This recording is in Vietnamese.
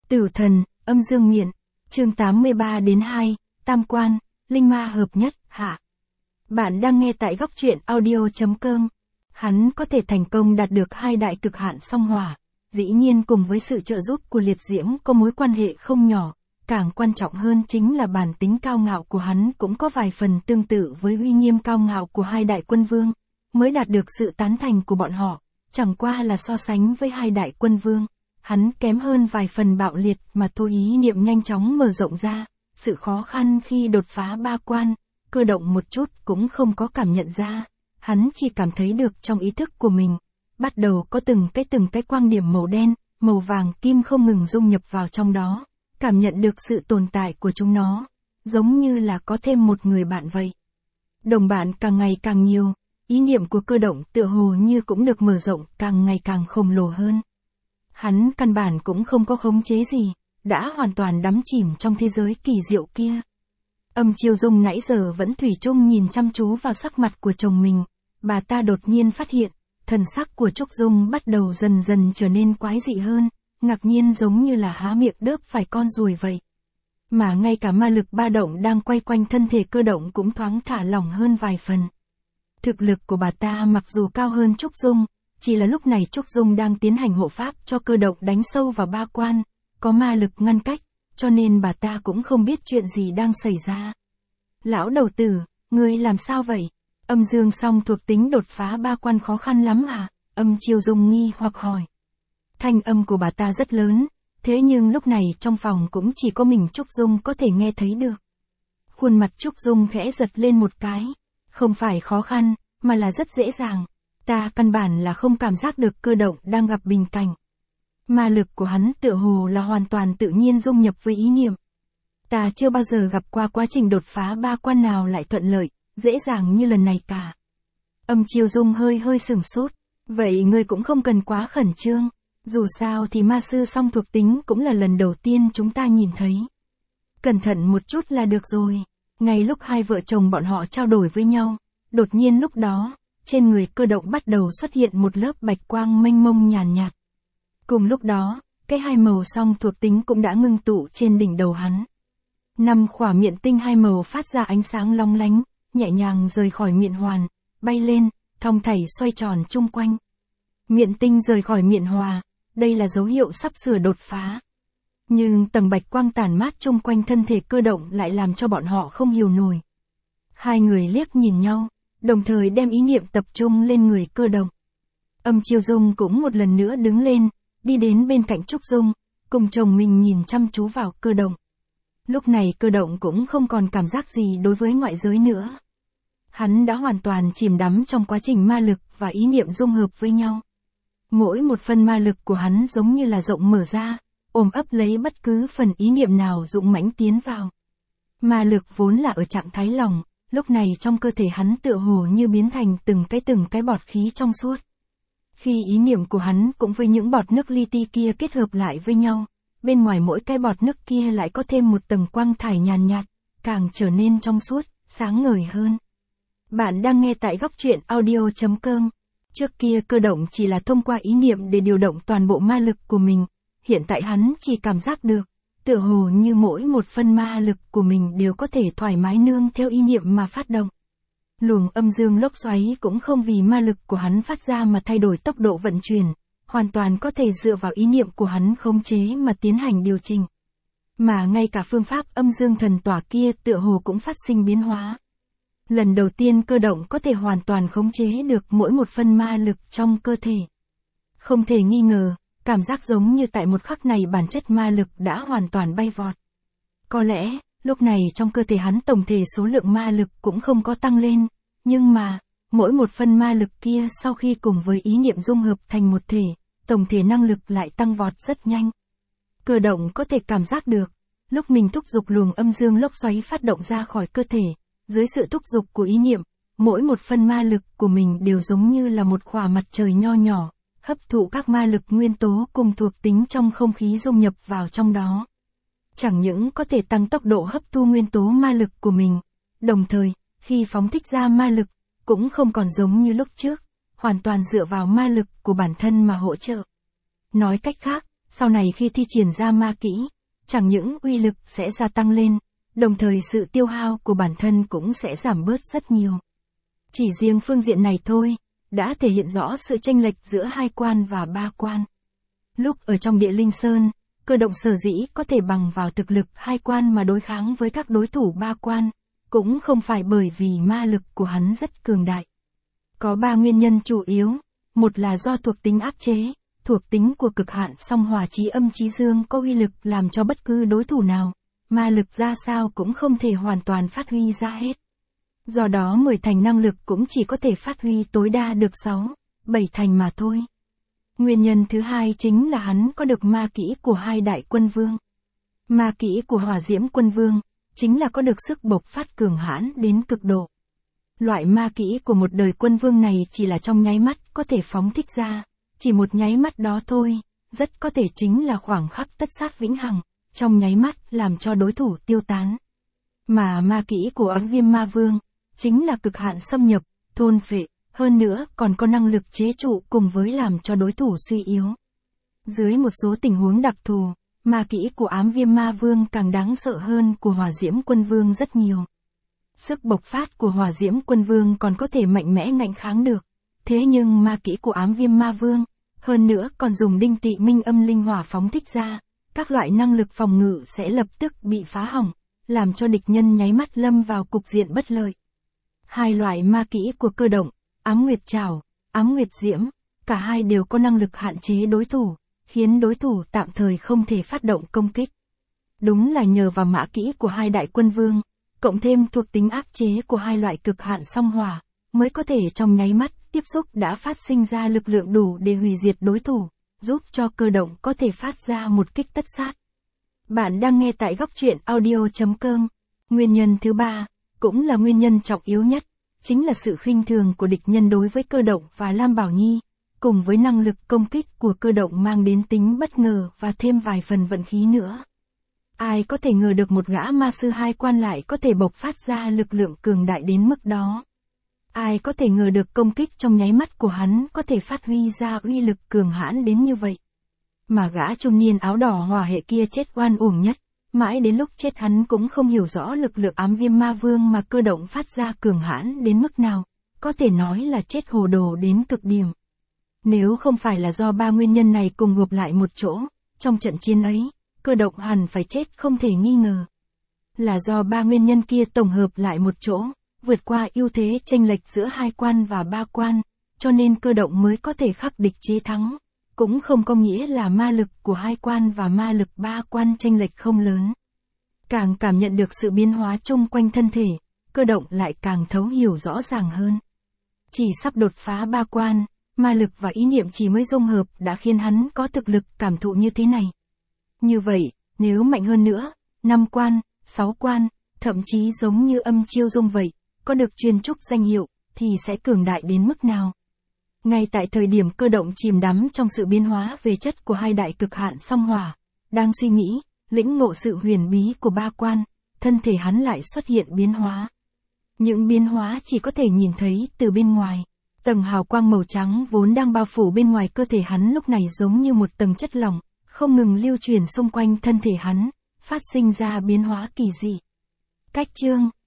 Tử thần, âm dương miện, chương 83-2, tam quan, linh ma hợp nhất, hạ. Bạn đang nghe tại góc truyện audio.com. Hắn có thể thành công đạt được hai đại cực hạn song hỏa, dĩ nhiên cùng với sự trợ giúp của liệt diễm có mối quan hệ không nhỏ, càng quan trọng hơn chính là bản tính cao ngạo của hắn cũng có vài phần tương tự với uy nghiêm cao ngạo của hai đại quân vương, mới đạt được sự tán thành của bọn họ, chẳng qua là so sánh với hai đại quân vương. Hắn kém hơn vài phần bạo liệt mà thôi, ý niệm nhanh chóng mở rộng ra, sự khó khăn khi đột phá ba quan, Cơ Động một chút cũng không có cảm nhận ra, hắn chỉ cảm thấy được trong ý thức của mình, bắt đầu có từng cái quang điểm màu đen, màu vàng kim không ngừng dung nhập vào trong đó, cảm nhận được sự tồn tại của chúng nó, giống như là có thêm một người bạn vậy. Đồng bạn càng ngày càng nhiều, ý niệm của Cơ Động tựa hồ như cũng được mở rộng càng ngày càng khổng lồ hơn. Hắn căn bản cũng không có khống chế gì, đã hoàn toàn đắm chìm trong thế giới kỳ diệu kia. Âm Chiêu Dung nãy giờ vẫn thủy chung nhìn chăm chú vào sắc mặt của chồng mình, bà ta đột nhiên phát hiện, thần sắc của Trúc Dung bắt đầu dần dần trở nên quái dị hơn, ngạc nhiên giống như là há miệng đớp phải con ruồi vậy. Mà ngay cả ma lực ba động đang quay quanh thân thể Cơ Động cũng thoáng thả lỏng hơn vài phần. Thực lực của bà ta mặc dù cao hơn Trúc Dung, chỉ là lúc này Trúc Dung đang tiến hành hộ pháp cho Cơ Động đánh sâu vào ba quan, có ma lực ngăn cách, cho nên bà ta cũng không biết chuyện gì đang xảy ra. Lão đầu tử, ngươi làm sao vậy? Âm dương song thuộc tính đột phá ba quan khó khăn lắm à? Âm Chiêu Dung nghi hoặc hỏi. Thanh âm của bà ta rất lớn, thế nhưng lúc này trong phòng cũng chỉ có mình Trúc Dung có thể nghe thấy được. Khuôn mặt Trúc Dung khẽ giật lên một cái, không phải khó khăn, mà là rất dễ dàng. Ta căn bản là không cảm giác được Cơ Động đang gặp bình cảnh. Ma lực của hắn tựa hồ là hoàn toàn tự nhiên dung nhập với ý niệm. Ta chưa bao giờ gặp qua quá trình đột phá ba quan nào lại thuận lợi, dễ dàng như lần này cả. Âm Chiêu Dung hơi sửng sốt. Vậy ngươi cũng không cần quá khẩn trương. Dù sao thì ma sư song thuộc tính cũng là lần đầu tiên chúng ta nhìn thấy. Cẩn thận một chút là được rồi. Ngay lúc hai vợ chồng bọn họ trao đổi với nhau, đột nhiên lúc đó, trên người Cơ Động bắt đầu xuất hiện một lớp bạch quang mênh mông nhàn nhạt. Cùng lúc đó, cái hai màu song thuộc tính cũng đã ngưng tụ trên đỉnh đầu hắn. 5 khỏa miện tinh hai màu phát ra ánh sáng long lánh, nhẹ nhàng rời khỏi miện hoàn, bay lên, thong thả xoay tròn chung quanh. Miện tinh rời khỏi miện hòa, đây là dấu hiệu sắp sửa đột phá. Nhưng tầng bạch quang tản mát chung quanh thân thể Cơ Động lại làm cho bọn họ không hiểu nổi. Hai người liếc nhìn nhau, đồng thời đem ý niệm tập trung lên người Cơ Động. Âm Chiêu Dung cũng một lần nữa đứng lên, đi đến bên cạnh Trúc Dung, cùng chồng mình nhìn chăm chú vào Cơ Động. Lúc này Cơ Động cũng không còn cảm giác gì đối với ngoại giới nữa. Hắn đã hoàn toàn chìm đắm trong quá trình ma lực và ý niệm dung hợp với nhau. Mỗi một phần ma lực của hắn giống như là rộng mở ra, ôm ấp lấy bất cứ phần ý niệm nào dũng mãnh tiến vào. Ma lực vốn là ở trạng thái lỏng, lúc này trong cơ thể hắn tựa hồ như biến thành từng cái bọt khí trong suốt. Khi ý niệm của hắn cũng với những bọt nước li ti kia kết hợp lại với nhau, bên ngoài mỗi cái bọt nước kia lại có thêm một tầng quang thải nhàn nhạt, càng trở nên trong suốt, sáng ngời hơn. Bạn đang nghe tại góc truyện audio.com. Trước kia Cơ Động chỉ là thông qua ý niệm để điều động toàn bộ ma lực của mình, hiện tại hắn chỉ cảm giác được, tựa hồ như mỗi một phân ma lực của mình đều có thể thoải mái nương theo ý niệm mà phát động. Luồng âm dương lốc xoáy cũng không vì ma lực của hắn phát ra mà thay đổi tốc độ vận chuyển, hoàn toàn có thể dựa vào ý niệm của hắn khống chế mà tiến hành điều chỉnh. Mà ngay cả phương pháp âm dương thần tỏa kia tựa hồ cũng phát sinh biến hóa. Lần đầu tiên Cơ Động có thể hoàn toàn khống chế được mỗi một phân ma lực trong cơ thể. Không thể nghi ngờ, cảm giác giống như tại một khắc này bản chất ma lực đã hoàn toàn bay vọt. Có lẽ, lúc này trong cơ thể hắn tổng thể số lượng ma lực cũng không có tăng lên, nhưng mà, mỗi một phân ma lực kia sau khi cùng với ý niệm dung hợp thành một thể, tổng thể năng lực lại tăng vọt rất nhanh. Cơ Động có thể cảm giác được, lúc mình thúc giục luồng âm dương lốc xoáy phát động ra khỏi cơ thể, dưới sự thúc giục của ý niệm, mỗi một phân ma lực của mình đều giống như là một khỏa mặt trời nho nhỏ, hấp thụ các ma lực nguyên tố cùng thuộc tính trong không khí dung nhập vào trong đó. Chẳng những có thể tăng tốc độ hấp thu nguyên tố ma lực của mình, đồng thời, khi phóng thích ra ma lực, cũng không còn giống như lúc trước, hoàn toàn dựa vào ma lực của bản thân mà hỗ trợ. Nói cách khác, sau này khi thi triển ra ma kỹ, chẳng những uy lực sẽ gia tăng lên, đồng thời sự tiêu hao của bản thân cũng sẽ giảm bớt rất nhiều. Chỉ riêng phương diện này thôi, đã thể hiện rõ sự chênh lệch giữa 2 quan và 3 quan. Lúc ở trong địa linh sơn, Cơ Động sở dĩ có thể bằng vào thực lực 2 quan mà đối kháng với các đối thủ 3 quan, cũng không phải bởi vì ma lực của hắn rất cường đại. Có 3 nguyên nhân chủ yếu, một là do thuộc tính áp chế, thuộc tính của cực hạn song hỏa chí âm chí dương có uy lực làm cho bất cứ đối thủ nào, ma lực ra sao cũng không thể hoàn toàn phát huy ra hết. Do đó 10 thành năng lực cũng chỉ có thể phát huy tối đa được 6, 7 thành mà thôi. Nguyên nhân thứ hai chính là hắn có được ma kỹ của 2 đại quân vương. Ma kỹ của Hỏa Diễm Quân Vương chính là có được sức bộc phát cường hãn đến cực độ. Loại ma kỹ của một đời quân vương này chỉ là trong nháy mắt có thể phóng thích ra, chỉ một nháy mắt đó thôi, rất có thể chính là khoảng khắc tất sát vĩnh hằng, trong nháy mắt làm cho đối thủ tiêu tán. Mà ma kỹ của Ám Viêm Ma Vương chính là cực hạn xâm nhập, thôn phệ, hơn nữa còn có năng lực chế trụ cùng với làm cho đối thủ suy yếu. Dưới một số tình huống đặc thù, ma kỹ của Ám Viêm Ma Vương càng đáng sợ hơn của Hỏa Diễm Quân Vương rất nhiều. Sức bộc phát của Hỏa Diễm Quân Vương còn có thể mạnh mẽ ngạnh kháng được, thế nhưng ma kỹ của Ám Viêm Ma Vương, hơn nữa còn dùng đinh tị minh âm linh hỏa phóng thích ra, các loại năng lực phòng ngự sẽ lập tức bị phá hỏng, làm cho địch nhân nháy mắt lâm vào cục diện bất lợi. 2 loại ma kỹ của Cơ Động, Ám Nguyệt Trảo, Ám Nguyệt Diễm, cả hai đều có năng lực hạn chế đối thủ, khiến đối thủ tạm thời không thể phát động công kích. Đúng là nhờ vào mã kỹ của 2 đại quân vương, cộng thêm thuộc tính áp chế của 2 loại cực hạn song hỏa, mới có thể trong nháy mắt tiếp xúc đã phát sinh ra lực lượng đủ để hủy diệt đối thủ, giúp cho Cơ Động có thể phát ra một kích tất sát. Bạn đang nghe tại góc truyện audio.com. Nguyên nhân thứ 3, cũng là nguyên nhân trọng yếu nhất, chính là sự khinh thường của địch nhân đối với Cơ Động và Lam Bảo Nhi, cùng với năng lực công kích của Cơ Động mang đến tính bất ngờ và thêm vài phần vận khí nữa. Ai có thể ngờ được một gã ma sư 2 quan lại có thể bộc phát ra lực lượng cường đại đến mức đó. Ai có thể ngờ được công kích trong nháy mắt của hắn có thể phát huy ra uy lực cường hãn đến như vậy. Mà gã trung niên áo đỏ hỏa hệ kia chết oan uổng nhất, mãi đến lúc chết hắn cũng không hiểu rõ lực lượng Ám Viêm Ma Vương mà Cơ Động phát ra cường hãn đến mức nào, có thể nói là chết hồ đồ đến cực điểm. Nếu không phải là do 3 nguyên nhân này cùng gộp lại một chỗ, trong trận chiến ấy, Cơ Động hẳn phải chết không thể nghi ngờ. Là do 3 nguyên nhân kia tổng hợp lại một chỗ, vượt qua ưu thế chênh lệch giữa 2 quan và 3 quan, cho nên Cơ Động mới có thể khắc địch chế thắng. Cũng không có nghĩa là ma lực của 2 quan và ma lực 3 quan chênh lệch không lớn. Càng cảm nhận được sự biến hóa chung quanh thân thể, Cơ Động lại càng thấu hiểu rõ ràng hơn. Chỉ sắp đột phá 3 quan, ma lực và ý niệm chỉ mới dung hợp đã khiến hắn có thực lực cảm thụ như thế này. Như vậy, nếu mạnh hơn nữa, 5 quan, 6 quan, thậm chí giống như Âm Chiêu Dung vậy, có được truyền trúc danh hiệu, thì sẽ cường đại đến mức nào? Ngay tại thời điểm Cơ Động chìm đắm trong sự biến hóa về chất của 2 đại cực hạn song hỏa, đang suy nghĩ, lĩnh ngộ sự huyền bí của 3 quan, thân thể hắn lại xuất hiện biến hóa. Những biến hóa chỉ có thể nhìn thấy từ bên ngoài. Tầng hào quang màu trắng vốn đang bao phủ bên ngoài cơ thể hắn lúc này giống như một tầng chất lỏng, không ngừng lưu truyền xung quanh thân thể hắn, phát sinh ra biến hóa kỳ dị. Cách chương